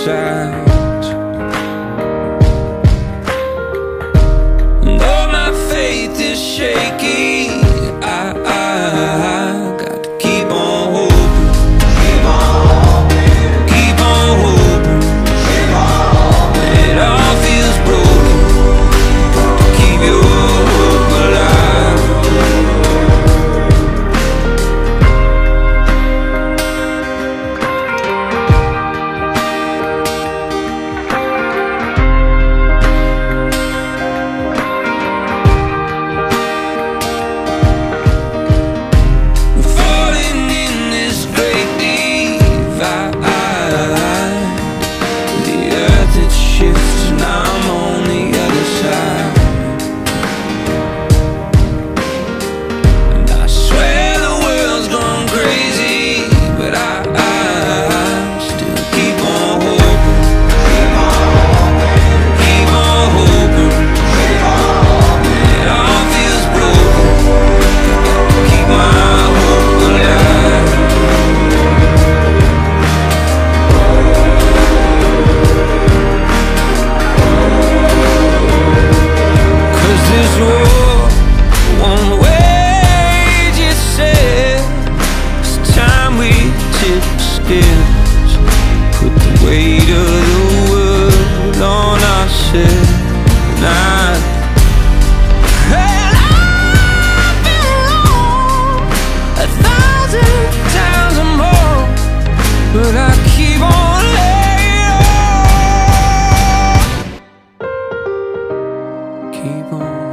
sides. And though my faith is shaky, I got to keep on hoping. Keep on hoping. Keep on hoping. Keep on hoping. It all feels broken. Keep your hope alive. Falling in this great divide, the earth it shifts and I'm on the other side. And I swear the world's gone crazy, but I still keep on hoping. Keep on hoping. It all feels broken. Keep my hope alive. 'Cause this war won't wage itself. It's time we tip scales, put the weight of the world on ourselves. And I've been wrong 1,000 times or more, but I keep on laying on. Keep on